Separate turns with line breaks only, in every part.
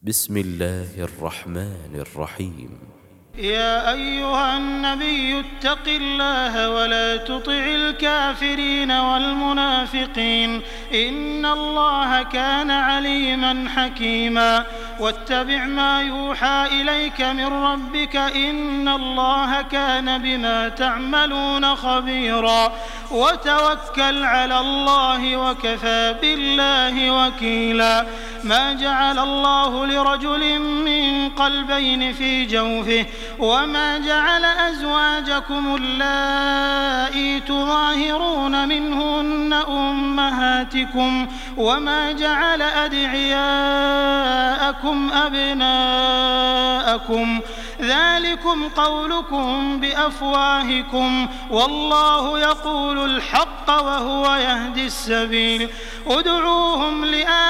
بسم الله الرحمن الرحيم.
يا أيها النبي اتق الله ولا تطع الكافرين والمنافقين إن الله كان عليما حكيما واتبع ما يوحى إليك من ربك إن الله كان بما تعملون خبيرا وتوكل على الله وكفى بالله وكيلا. ما جعل الله لرجل من قلبين في جوفه وما جعل أزواجكم اللائي تظاهرون منهن أمهاتكم وما جعل أدعياءكم أبناءكم ذلكم قولكم بأفواهكم والله يقول الحق وهو يهدي السبيل. ادعوهم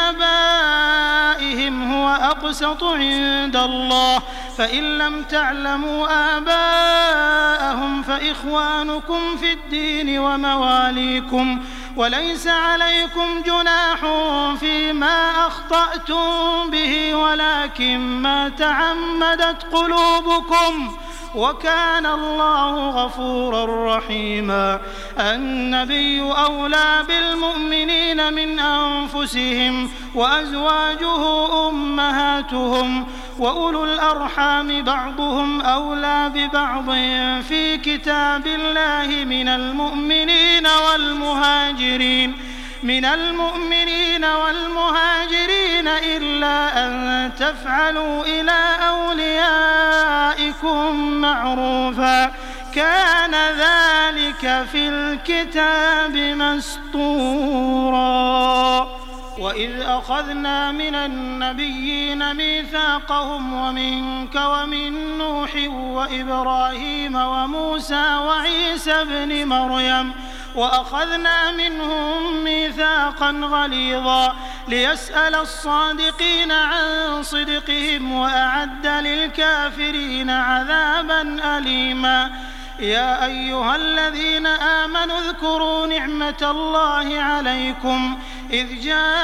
لآبائهم هو أقسط عند الله فإن لم تعلموا آباءهم فإخوانكم في الدين ومواليكم وليس عليكم جناح فيما أخطأتم به ولكن ما تعمدت قلوبكم وكان الله غفورا رحيما. النبي أولى بالمؤمنين من أنفسهم وأزواجه أمهاتهم وأولو الأرحام بعضهم أولى ببعض في كتاب الله من المؤمنين والمهاجرين إلا أن تفعلوا إلى أوليائكم معروفا كان ذلك في الكتاب مسطورا. وإذ أخذنا من النبيين ميثاقهم ومنك ومن نوح وإبراهيم وموسى وعيسى ابن مريم وأخذنا منهم ميثاقا غليظا ليسأل الصادقين عن صدقهم وأعد للكافرين عذابا أليما. يا أيها الذين آمنوا اذكروا نعمة الله عليكم إذ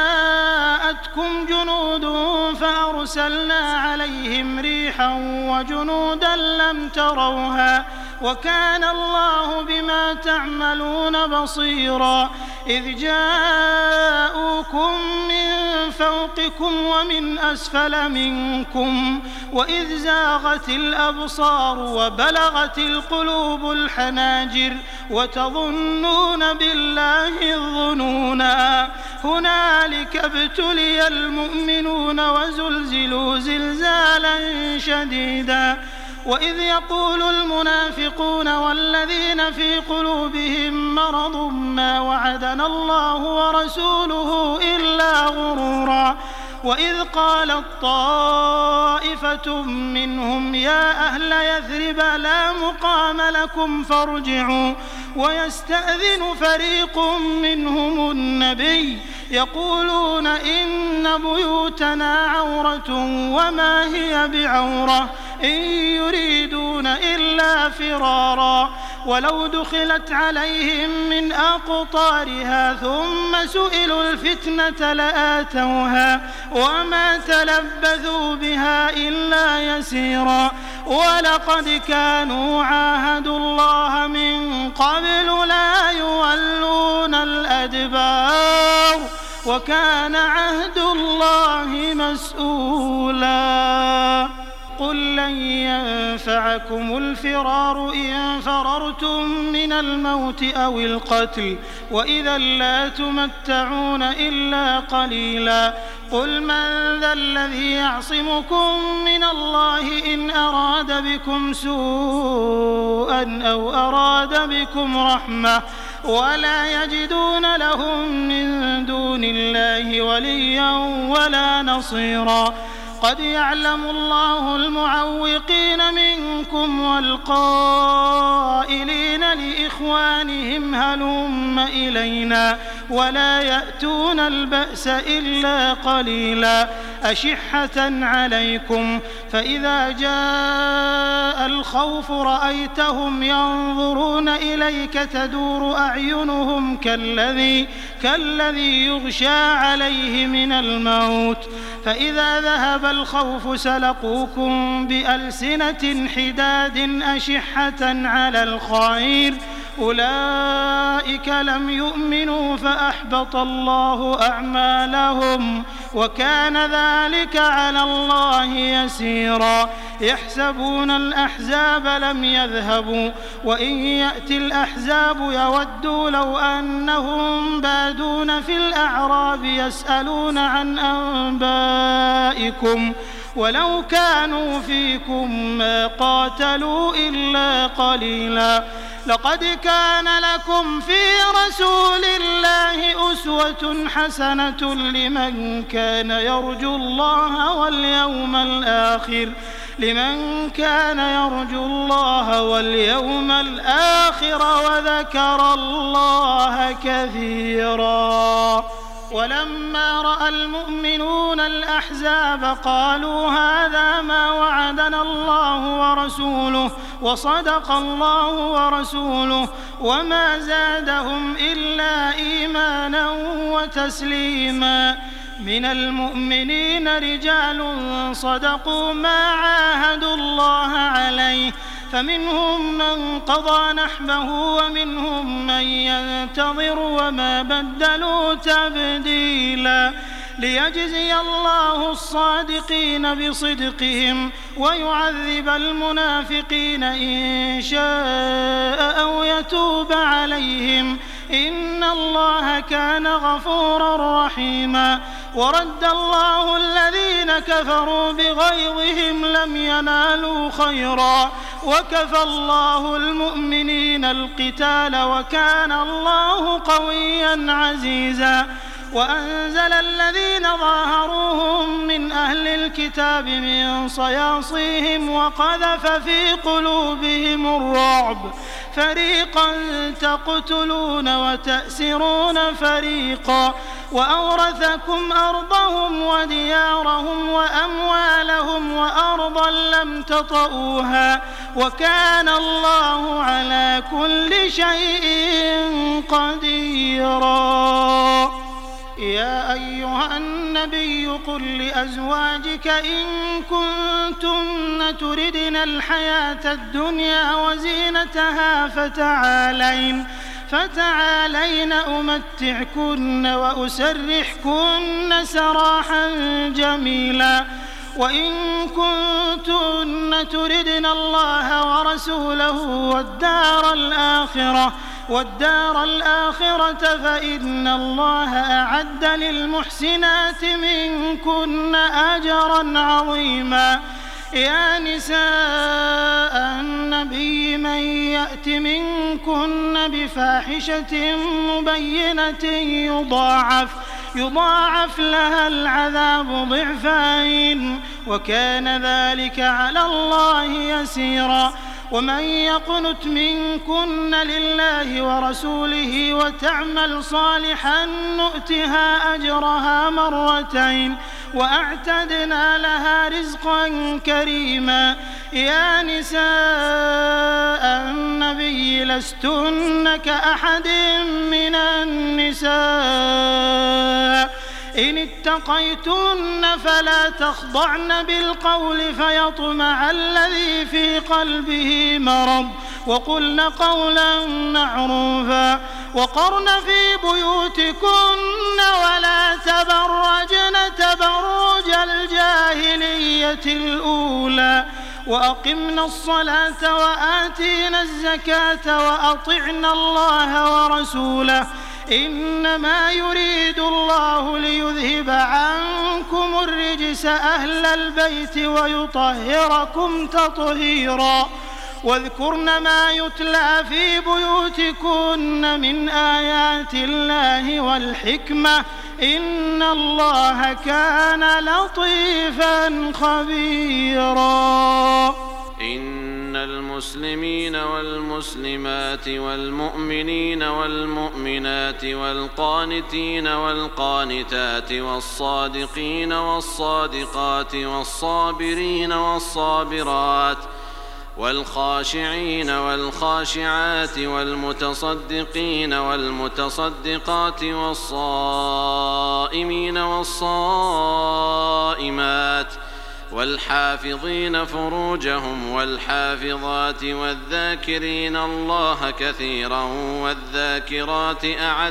جاءتكم جنود فأرسلنا عليهم ريحا وجنودا لم تروها وكان الله بما تعملون بصيرا. إذ جاءوكم من فوقكم ومن أسفل منكم وإذ زاغت الأبصار وبلغت القلوب الحناجر وتظنون بالله الظنونا هنالك ابتلي المؤمنون وزلزلوا زلزالا شديدا. وإذ يقول المنافقون والذين في قلوبهم مرض ما وعدنا الله ورسوله إلا غرورا. وإذ قالت طائفة منهم يا أهل يثرب لا مقام لكم فارجعوا ويستأذن فريق منهم النبي يقولون إن بيوتنا عورة وما هي بعورة إن يريدون إلا فرارا ولو دخلت عليهم من أقطارها ثم سئلوا الفتنة لآتوها وما تلبثوا بها إلا يسيرا. ولقد كانوا عاهدوا الله من قبل لا يولون الأدبار وكان عهد الله مسؤولا. قل لن ينفعكم الفرار إن فررتم من الموت أو القتل وإذا لا تمتعون إلا قليلا. قل من ذا الذي يعصمكم من الله إن أراد بكم سوءا أو أراد بكم رحمة ولا يجدون لهم من دون الله وليا ولا نصيرا. قد يعلم الله المعوقين منكم والقائلين لإخوانهم هلم إلينا ولا يأتون البأس إلا قليلا. أشحة عليكم فإذا جاء الخوف رأيتهم ينظرون إليك تدور أعينهم كالذي يغشى عليه من الموت فإذا ذهب الخوف سلقوكم بألسنة حداد أشحة على الخير أولئك لم يؤمنوا فأحبط الله أعمالهم وكان ذلك على الله يسيرا يحسبون الأحزاب لم يذهبوا وإن يأتي الأحزاب يودوا لو أنهم بادون في الأعراب يسألون عن أنبائكم ولو كانوا فيكم ما قاتلوا إلا قليلا لقد كان لكم في رسول الله أسوة حسنة لمن كان يرجو الله واليوم الآخر وذكر الله كثيرا ولما رأى المؤمنون الأحزاب قالوا هذا ما وعدنا الله ورسوله وصدق الله ورسوله وما زادهم إلا إيمانا وتسليما من المؤمنين رجال صدقوا ما عاهدوا الله عليه فمنهم من قضى نحبه ومنهم من ينتظر وما بدلوا تبديلا ليجزي الله الصادقين بصدقهم ويعذب المنافقين إن شاء أو يتوب عليهم إن الله كان غفورا رحيما ورد الله الذين كفروا بغيظهم لم ينالوا خيرا وكفى الله المؤمنين القتال وكان الله قويا عزيزا وأنزل الذين ظاهروهم من أهل الكتاب من صياصيهم وقذف في قلوبهم الرعب فريقا تقتلون وتأسرون فريقا وأورثكم أرضهم وديارهم وأموالهم وأرضا لم تطئوها وكان الله على كل شيء قديرا يا أيها النبي قل لأزواجك إن كنتن تردن الحياة الدنيا وزينتها فتعالين أمتعكن وأسرحكن سراحا جميلا وإن كنتن تردن الله ورسوله والدار الآخرة فإن الله أعد للمحسنات منكن أجرا عظيما يا نساء النبي من يأت منكن بفاحشة مبينة يضاعف لها العذاب ضعفين وكان ذلك على الله يسيرا ومن يقنت منكن لله ورسوله وتعمل صالحا نؤتها أجرها مرتين وأعتدنا لها رزقا كريما يا نساء النبي لستن كأحد من النساء إن اتقيتن فلا تخضعن بالقول فيطمع الذي في قلبه مرض وقلن قولا معروفا وقرن في بيوتكن ولا تبرجن تبرج الجاهلية الأولى وأقمنا الصلاة وآتينا الزكاة وأطعنا الله ورسوله إنما يريد الله ليذهب عنكم الرجس أهل البيت ويطهركم تطهيرا واذكرن ما يتلى في بيوتكن من آيات الله والحكمة إن الله كان لطيفا خبيرا
إن المسلمين والمسلمات والمؤمنين والمؤمنات والقانتين والقانتات والصادقين والصادقات والصابرين والصابرات والخاشعين والخاشعات والمتصدقين والمتصدقات والصائمين والصائمات والحافظين فروجهم والحافظات والذاكرين الله كثيرا والذاكرات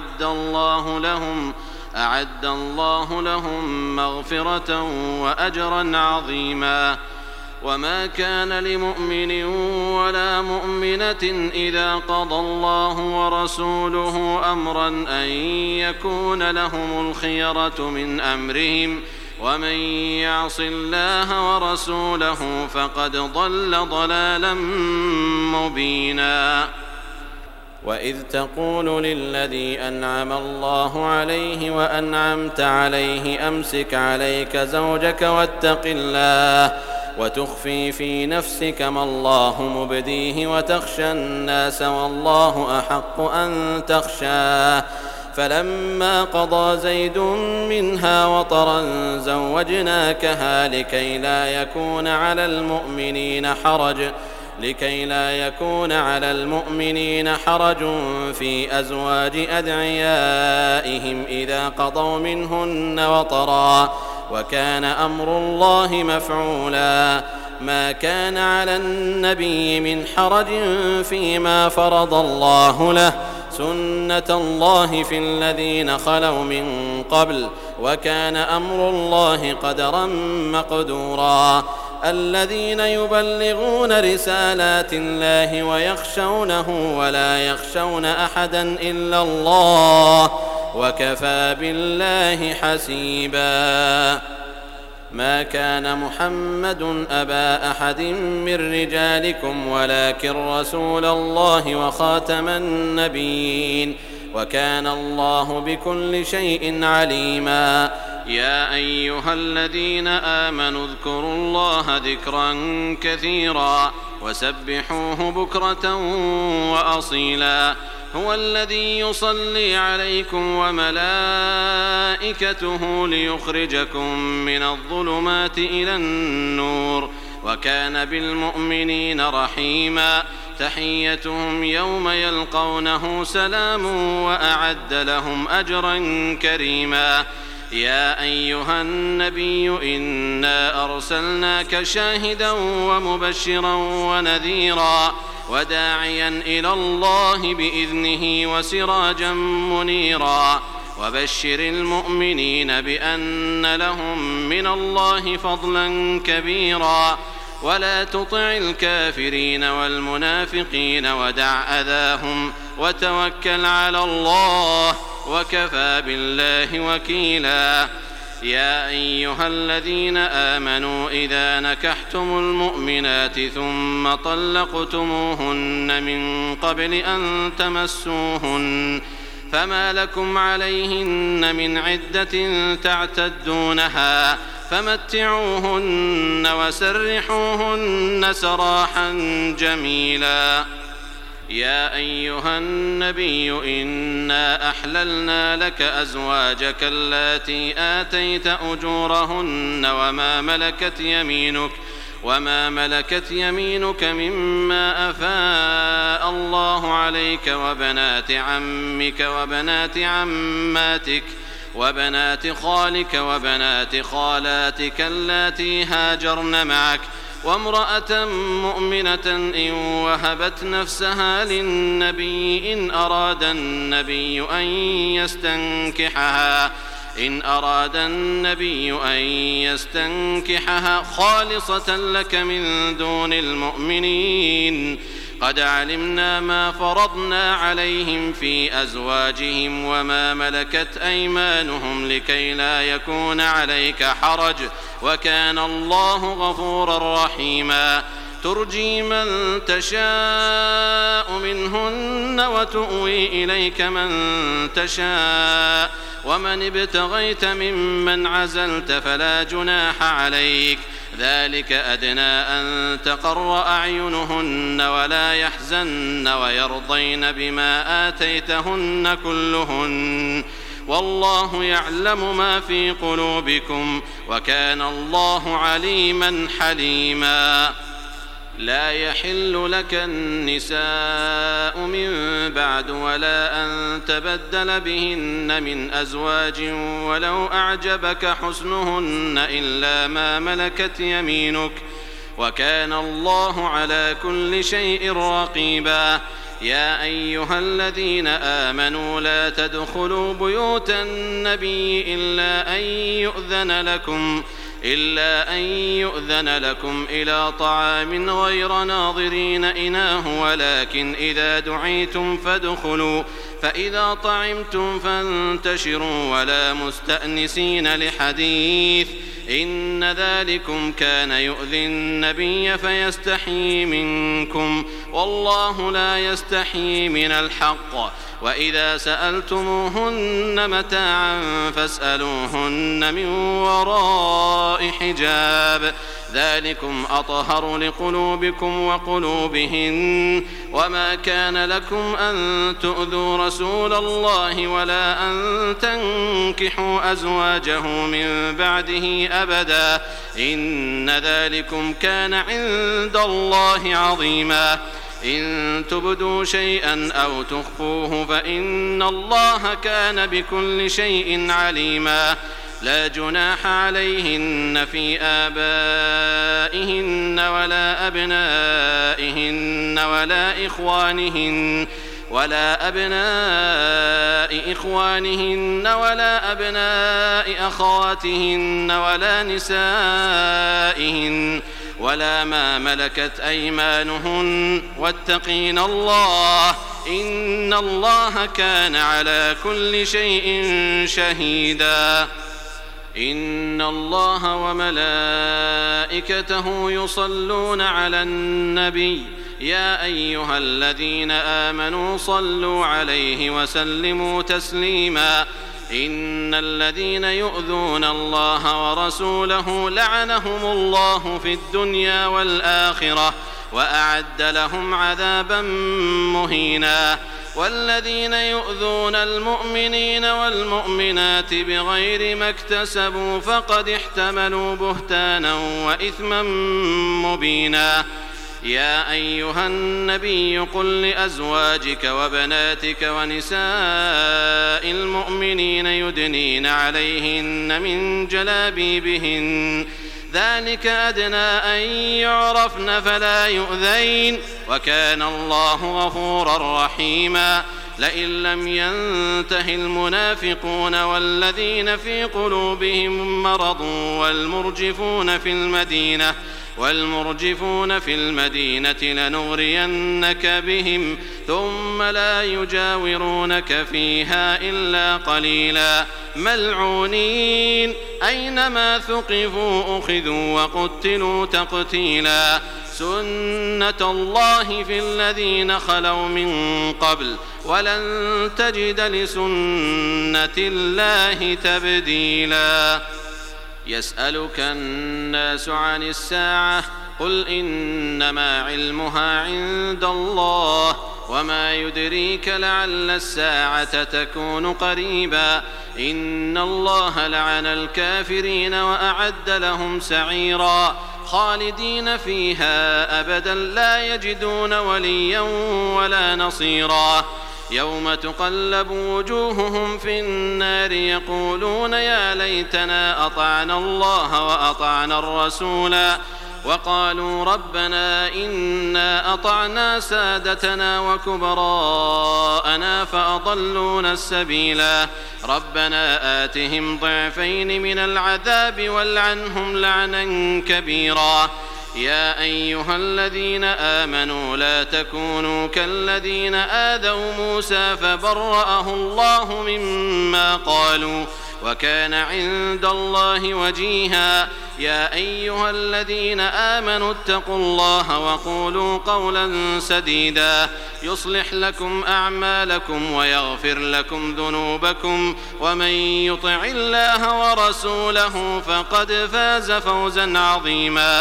أعد الله لهم مغفرة وأجرا عظيما. وما كان لمؤمن ولا مؤمنة إذا قضى الله ورسوله أمرا أن يكون لهم الخيرة من أمرهم ومن يعص الله ورسوله فقد ضل ضلالا مبينا.
وإذ تقول للذي أنعم الله عليه وأنعمت عليه أمسك عليك زوجك واتق الله وتخفي في نفسك ما الله مبديه وتخشى الناس والله أحق أن تخشاه فلما قضى زيد منها وطرا زوجناكها لكي لا يكون على المؤمنين حرج في أزواج أدعيائهم إذا قضوا منهن وطرا وكان أمر الله مفعولا. ما كان على النبي من حرج فيما فرض الله له سنة الله في الذين خلوا من قبل وكان أمر الله قدرا مقدورا. الذين يبلغون رسالات الله ويخشونه ولا يخشون أحدا إلا الله وكفى بالله حسيبا. ما كان محمد أبا أحد من رجالكم ولكن رسول الله وخاتم النبيين وكان الله بكل شيء عليما.
يا أيها الذين آمنوا اذكروا الله ذكرا كثيرا وسبحوه بكرة وأصيلا. هو الذي يصلي عليكم وملائكته ليخرجكم من الظلمات إلى النور وكان بالمؤمنين رحيما. تحيتهم يوم يلقونه سلام وأعد لهم أجرا كريما. يا أيها النبي إنا أرسلناك شاهدا ومبشرا ونذيرا وداعيا إلى الله بإذنه وسراجا منيرا. وبشر المؤمنين بأن لهم من الله فضلا كبيرا. ولا تطع الكافرين والمنافقين ودع أذاهم وتوكل على الله وكفى بالله وكيلا. يا أيها الذين آمنوا إذا نكحتم المؤمنات ثم طلقتموهن من قبل أن تمسوهن فما لكم عليهن من عدة تعتدونها فمتعوهن وسرحوهن سراحا جميلا. يا أيها النبي إنا أحللنا لك أزواجك اللاتي آتيت أجورهن وما ملكت يمينك مما أفاء الله عليك وبنات عمك وبنات عماتك وبنات خالك وبنات خالاتك اللاتي هاجرن معك وامرأة مؤمنة إن وهبت نفسها للنبي إن أراد النبي أن يستنكحها خالصة لك من دون المؤمنين. قد علمنا ما فرضنا عليهم في أزواجهم وما ملكت أيمانهم لكي لا يكون عليك حرج وكان الله غفورا رحيما. ترجي من تشاء منهن وتؤوي إليك من تشاء ومن ابتغيت ممن عزلت فلا جناح عليك. ذلك أدنى أن تقر أعينهن ولا يحزن ويرضين بما آتيتهن كلهن والله يعلم ما في قلوبكم وكان الله عليما حليما. لا يحل لك النساء من بعد ولا أن تبدل بهن من أزواج ولو أعجبك حسنهن إلا ما ملكت يمينك وكان الله على كل شيء رقيبا. يا أيها الذين آمنوا لا تدخلوا بيوت النبي إلا أن يؤذن لكم إلى طعام غير ناظرين إناه ولكن إذا دعيتم فادخلوا فإذا طعمتم فانتشروا ولا مستأنسين لحديث إن ذلكم كان يؤذي النبي فيستحيي منكم والله لا يستحيي من الحق. وإذا سألتموهن متاعا فاسألوهن من وراء حجاب ذلكم أطهر لقلوبكم وقلوبهن. وما كان لكم أن تؤذوا رسول الله ولا أن تنكحوا أزواجه من بعده أبدا إن ذلكم كان عند الله عظيما. إن تبدوا شيئا أو تخفوه فإن الله كان بكل شيء عليما. لا جناح عليهن في آبائهن ولا أبنائهن ولا أبناء إخوانهن ولا أبناء أخواتهن ولا نسائهن ولا ما ملكت أيمانهن واتقين الله إن الله كان على كل شيء شهيدا. إن الله وملائكته يصلون على النبي يا أيها الذين آمنوا صلوا عليه وسلموا تسليما. إن الذين يؤذون الله ورسوله لعنهم الله في الدنيا والآخرة وأعد لهم عذابا مهينا. والذين يؤذون المؤمنين والمؤمنات بغير ما اكتسبوا فقد احتملوا بهتانا وإثما مبينا. يا أيها النبي قل لأزواجك وبناتك ونساء المؤمنين يدنين عليهن من جلابيبهن ذلك أدنى أن يعرفن فلا يؤذين وكان الله غفورا رحيما. لئن لم ينته المنافقون والذين في قلوبهم مرض والمرجفون في المدينة لنغرينك بهم ثم لا يجاورونك فيها إلا قليلا ملعونين أينما ثقفوا أخذوا وقتلوا تقتيلا. سنة الله في الذين خلوا من قبل ولن تجد لسنة الله تبديلا. يسألك الناس عن الساعة قل إنما علمها عند الله وما يدريك لعل الساعة تكون قريبا. إن الله لعن الكافرين وأعد لهم سعيرا خالدين فيها أبدا لا يجدون وليا ولا نصيرا. يوم تقلب وجوههم في النار يقولون يا ليتنا أطعنا الله وأطعنا الرسولا وقالوا ربنا إنا أطعنا سادتنا وكبراءنا فأضلونا السبيلا. ربنا آتهم ضعفين من العذاب والعنهم لعنا كبيرا. يا أيها الذين آمنوا لا تكونوا كالذين آذوا موسى فبرأه الله مما قالوا وكان عند الله وجيها. يا أيها الذين آمنوا اتقوا الله وقولوا قولا سديدا يصلح لكم أعمالكم ويغفر لكم ذنوبكم ومن يطع الله ورسوله فقد فاز فوزا عظيما.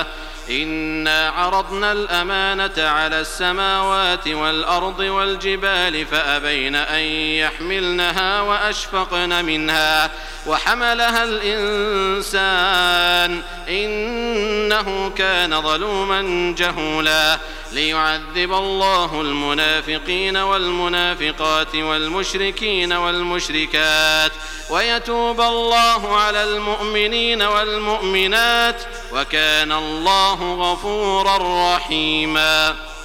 إنا عرضنا الأمانة على السماوات والأرض والجبال فأبين أن يحملنها وأشفقن منها وحملها الإنسان إنه كان ظلوما جهولا ليعذب الله المنافقين والمنافقات والمشركين والمشركات ويتوب الله على المؤمنين والمؤمنات وكان الله غفورا رحيما.